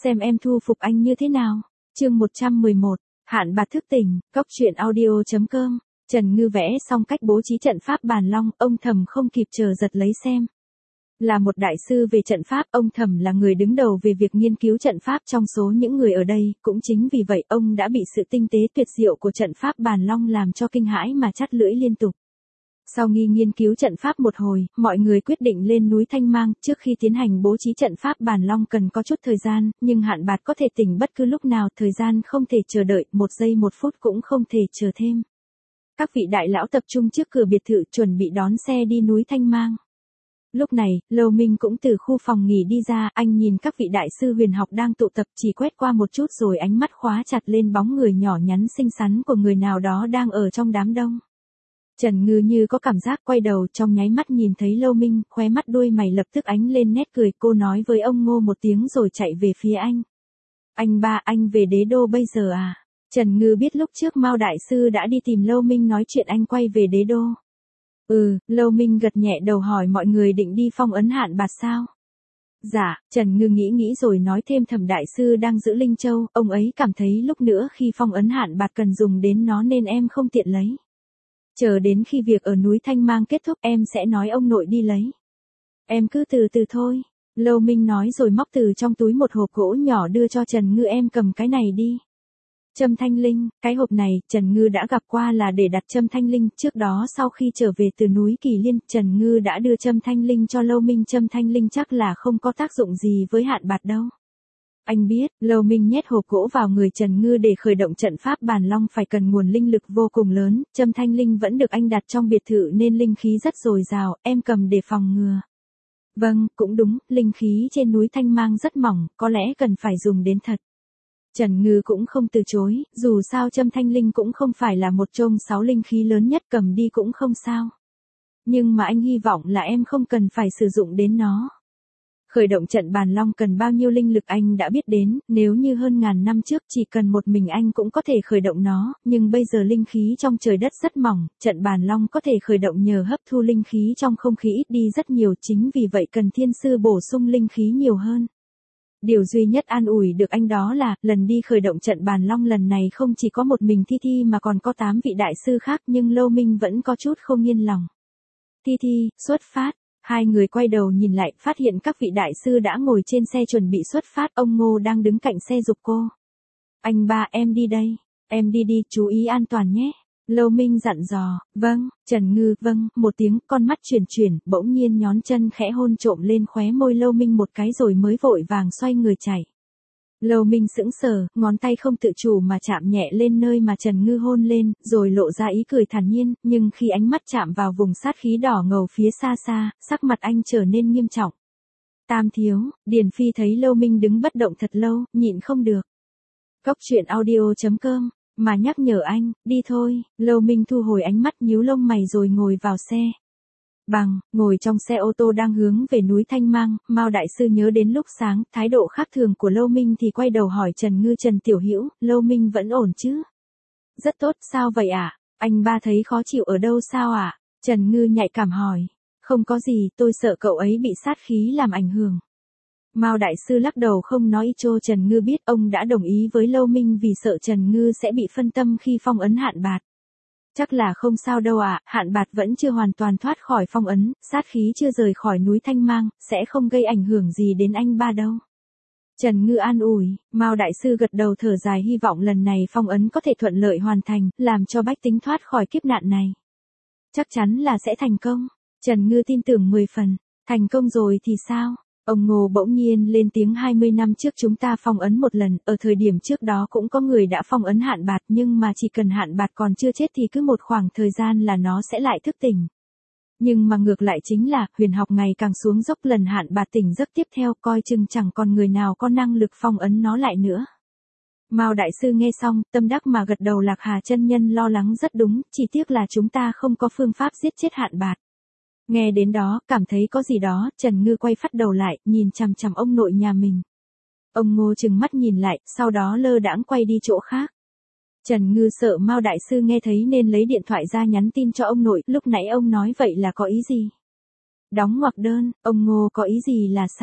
xem em thu phục anh như thế nào. Chương 111, Hạn Bạt thức tỉnh, Cóc truyện audio.com. Trần Ngư vẽ xong cách bố trí trận pháp bàn long, ông Thầm không kịp chờ giật lấy xem. Là một đại sư về trận pháp, ông Thầm là người đứng đầu về việc nghiên cứu trận pháp trong số những người ở đây, cũng chính vì vậy ông đã bị sự tinh tế tuyệt diệu của trận pháp bàn long làm cho kinh hãi mà chắt lưỡi liên tục. Sau khi nghiên cứu trận pháp một hồi, mọi người quyết định lên núi Thanh Mang. Trước khi tiến hành bố trí trận pháp bàn long cần có chút thời gian, nhưng Hạn Bạt có thể tỉnh bất cứ lúc nào, thời gian không thể chờ đợi, 1 giây 1 phút cũng không thể chờ thêm. Các vị đại lão tập trung trước cửa biệt thự chuẩn bị đón xe đi núi Thanh Mang. Lúc này, Lâu Minh cũng từ khu phòng nghỉ đi ra, anh nhìn các vị đại sư huyền học đang tụ tập, chỉ quét qua một chút rồi ánh mắt khóa chặt lên bóng người nhỏ nhắn xinh xắn của người nào đó đang ở trong đám đông. Trần Ngư như có cảm giác quay đầu, trong nháy mắt nhìn thấy Lâu Minh, khóe mắt đuôi mày lập tức ánh lên nét cười, cô nói với ông Ngô một tiếng rồi chạy về phía anh. Anh ba, anh về Đế Đô bây giờ à? Trần Ngư biết lúc trước Mao đại sư đã đi tìm Lâu Minh nói chuyện anh quay về Đế Đô. Lâu Minh gật nhẹ đầu hỏi mọi người định đi phong ấn Hạn Bạt sao? Dạ, Trần Ngư nghĩ rồi nói thêm Thẩm đại sư đang giữ Linh Châu, ông ấy cảm thấy lúc nữa khi phong ấn Hạn Bạt cần dùng đến nó nên em không tiện lấy. Chờ đến khi việc ở núi Thanh Mang kết thúc em sẽ nói ông nội đi lấy. Em cứ từ từ thôi. Lâu Minh nói rồi móc từ trong túi một hộp gỗ nhỏ đưa cho Trần Ngư, em cầm cái này đi. Châm thanh linh, cái hộp này Trần Ngư đã gặp qua là để đặt châm thanh linh, trước đó sau khi trở về từ núi Kỳ Liên, Trần Ngư đã đưa châm thanh linh cho Lâu Minh, châm thanh linh chắc là không có tác dụng gì với Hạn Bạt đâu. Anh biết, Lâu Minh nhét hộp gỗ vào người Trần Ngư để khởi động trận pháp bàn long phải cần nguồn linh lực vô cùng lớn, châm thanh linh vẫn được anh đặt trong biệt thự nên linh khí rất dồi dào, em cầm để phòng ngừa. Vâng, cũng đúng, linh khí trên núi Thanh Mang rất mỏng, có lẽ cần phải dùng đến thật. Trần Ngư cũng không từ chối, dù sao châm thanh linh cũng không phải là một trong 6 linh khí lớn nhất, cầm đi cũng không sao. Nhưng mà anh hy vọng là em không cần phải sử dụng đến nó. Khởi động trận bàn long cần bao nhiêu linh lực anh đã biết đến, nếu như hơn ngàn năm trước chỉ cần một mình anh cũng có thể khởi động nó, nhưng bây giờ linh khí trong trời đất rất mỏng, trận bàn long có thể khởi động nhờ hấp thu linh khí trong không khí ít đi rất nhiều, chính vì vậy cần thiên sư bổ sung linh khí nhiều hơn. Điều duy nhất an ủi được anh đó là, lần đi khởi động trận bàn long lần này không chỉ có một mình Thi Thi mà còn có 8 vị đại sư khác, nhưng Lâu Minh vẫn có chút không yên lòng. Thi Thi, xuất phát. Hai người quay đầu nhìn lại, phát hiện các vị đại sư đã ngồi trên xe chuẩn bị xuất phát, ông Ngô đang đứng cạnh xe giục cô. Anh ba, em đi đây. Em đi đi, chú ý an toàn nhé. Lâu Minh dặn dò. Vâng. Trần Ngư, vâng, một tiếng, con mắt chuyển, bỗng nhiên nhón chân khẽ hôn trộm lên khóe môi Lâu Minh một cái rồi mới vội vàng xoay người chạy. Lâu Minh sững sờ, ngón tay không tự chủ mà chạm nhẹ lên nơi mà Trần Ngư hôn lên, rồi lộ ra ý cười thản nhiên, nhưng khi ánh mắt chạm vào vùng sát khí đỏ ngầu phía xa xa, sắc mặt anh trở nên nghiêm trọng. Tam thiếu, Điền Phi thấy Lâu Minh đứng bất động thật lâu, nhịn không được. Cóc truyện audio.com, mà nhắc nhở anh, đi thôi. Lâu Minh thu hồi ánh mắt nhíu lông mày rồi ngồi vào xe. Ngồi trong xe ô tô đang hướng về núi Thanh Mang, Mao đại sư nhớ đến lúc sáng, thái độ khác thường của Lâu Minh thì quay đầu hỏi Trần Ngư, Trần tiểu hữu, Lâu Minh vẫn ổn chứ? Rất tốt, sao vậy ạ? Anh ba thấy khó chịu ở đâu sao ạ? Trần Ngư nhạy cảm hỏi. Không có gì, tôi sợ cậu ấy bị sát khí làm ảnh hưởng. Mao đại sư lắc đầu không nói cho Trần Ngư biết, ông đã đồng ý với Lâu Minh vì sợ Trần Ngư sẽ bị phân tâm khi phong ấn Hạn Bạt. Chắc là không sao đâu ạ, Hạn Bạt vẫn chưa hoàn toàn thoát khỏi phong ấn, sát khí chưa rời khỏi núi Thanh Mang, sẽ không gây ảnh hưởng gì đến anh ba đâu. Trần Ngư an ủi, Mao đại sư gật đầu thở dài, hy vọng lần này phong ấn có thể thuận lợi hoàn thành, làm cho bách tính thoát khỏi kiếp nạn này. Chắc chắn là sẽ thành công. Trần Ngư tin tưởng 10 phần, thành công rồi thì sao? Ông Ngô bỗng nhiên lên tiếng, 20 năm trước chúng ta phong ấn một lần, ở thời điểm trước đó cũng có người đã phong ấn Hạn Bạt, nhưng mà chỉ cần Hạn Bạt còn chưa chết thì cứ một khoảng thời gian là nó sẽ lại thức tỉnh. Nhưng mà ngược lại chính là, huyền học ngày càng xuống dốc, lần Hạn Bạt tỉnh giấc tiếp theo coi chừng chẳng còn người nào có năng lực phong ấn nó lại nữa. Mao đại sư nghe xong, tâm đắc mà gật đầu, Lạc Hà chân nhân lo lắng rất đúng, chỉ tiếc là chúng ta không có phương pháp giết chết Hạn Bạt. Nghe đến đó, cảm thấy có gì đó, Trần Ngư quay phát đầu lại, nhìn chằm chằm ông nội nhà mình. Ông Ngô trừng mắt nhìn lại, sau đó lơ đãng quay đi chỗ khác. Trần Ngư sợ Mao đại sư nghe thấy nên lấy điện thoại ra nhắn tin cho ông nội, lúc nãy ông nói vậy là có ý gì? Đóng ngoặc đơn, ông Ngô có ý gì là sao?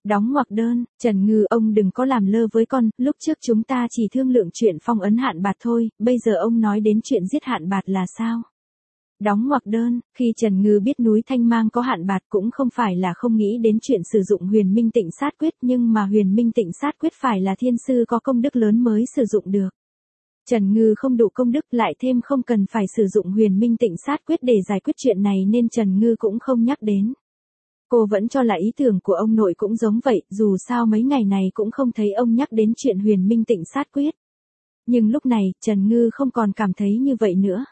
Đóng ngoặc đơn, Trần Ngư ông đừng có làm lơ với con, lúc trước chúng ta chỉ thương lượng chuyện phong ấn Hạn Bạt thôi, bây giờ ông nói đến chuyện giết Hạn Bạt là sao? Đóng ngoặc đơn, khi Trần Ngư biết núi Thanh Mang có Hạn Bạt cũng không phải là không nghĩ đến chuyện sử dụng Huyền Minh Tịnh Sát Quyết, nhưng mà Huyền Minh Tịnh Sát Quyết phải là thiên sư có công đức lớn mới sử dụng được. Trần Ngư không đủ công đức, lại thêm không cần phải sử dụng Huyền Minh Tịnh Sát Quyết để giải quyết chuyện này nên Trần Ngư cũng không nhắc đến. Cô vẫn cho là ý tưởng của ông nội cũng giống vậy, dù sao mấy ngày này cũng không thấy ông nhắc đến chuyện Huyền Minh Tịnh Sát Quyết. Nhưng lúc này, Trần Ngư không còn cảm thấy như vậy nữa.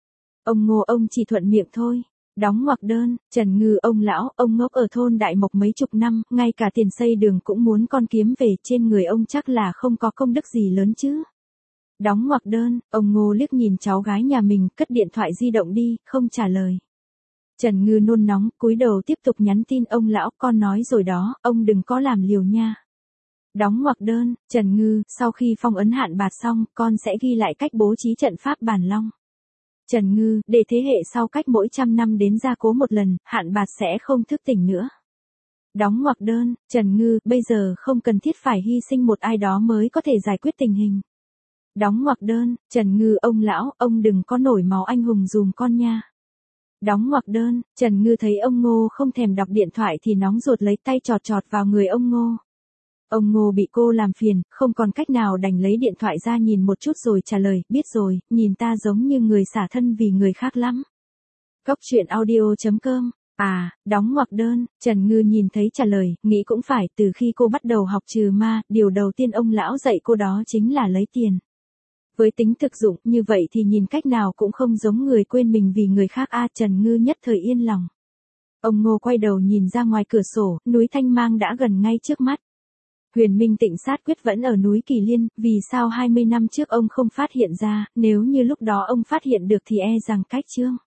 Ông Ngô ông chỉ thuận miệng thôi. Đóng ngoặc đơn, Trần Ngư ông lão, ông ngốc ở thôn Đại Mộc mấy chục năm, ngay cả tiền xây đường cũng muốn con kiếm về, trên người ông chắc là không có công đức gì lớn chứ. Đóng ngoặc đơn, ông Ngô liếc nhìn cháu gái nhà mình, cất điện thoại di động đi, không trả lời. Trần Ngư nôn nóng, cúi đầu tiếp tục nhắn tin ông lão, con nói rồi đó, ông đừng có làm liều nha. Đóng ngoặc đơn, Trần Ngư, sau khi phong ấn Hạn Bạt xong, con sẽ ghi lại cách bố trí trận pháp Bàn Long. Trần Ngư, để thế hệ sau cách mỗi 100 năm đến gia cố một lần, Hạn Bạt sẽ không thức tỉnh nữa. Đóng ngoặc đơn, Trần Ngư, bây giờ không cần thiết phải hy sinh một ai đó mới có thể giải quyết tình hình. Đóng ngoặc đơn, Trần Ngư ông lão, ông đừng có nổi máu anh hùng dùm con nha. Đóng ngoặc đơn, Trần Ngư thấy ông Ngô không thèm đọc điện thoại thì nóng ruột lấy tay chọt chọt vào người ông Ngô. Ông Ngô bị cô làm phiền, không còn cách nào đành lấy điện thoại ra nhìn một chút rồi trả lời, biết rồi, nhìn ta giống như người xả thân vì người khác lắm. Góc truyện audio.com. Đóng ngoặc đơn, Trần Ngư nhìn thấy trả lời, nghĩ cũng phải, từ khi cô bắt đầu học trừ ma, điều đầu tiên ông lão dạy cô đó chính là lấy tiền. Với tính thực dụng như vậy thì nhìn cách nào cũng không giống người quên mình vì người khác. Trần Ngư nhất thời yên lòng. Ông Ngô quay đầu nhìn ra ngoài cửa sổ, núi Thanh Mang đã gần ngay trước mắt. Huyền Minh Tịnh Sát Quyết vẫn ở núi Kỳ Liên, vì sao 20 năm trước ông không phát hiện ra, nếu như lúc đó ông phát hiện được thì e rằng cách chương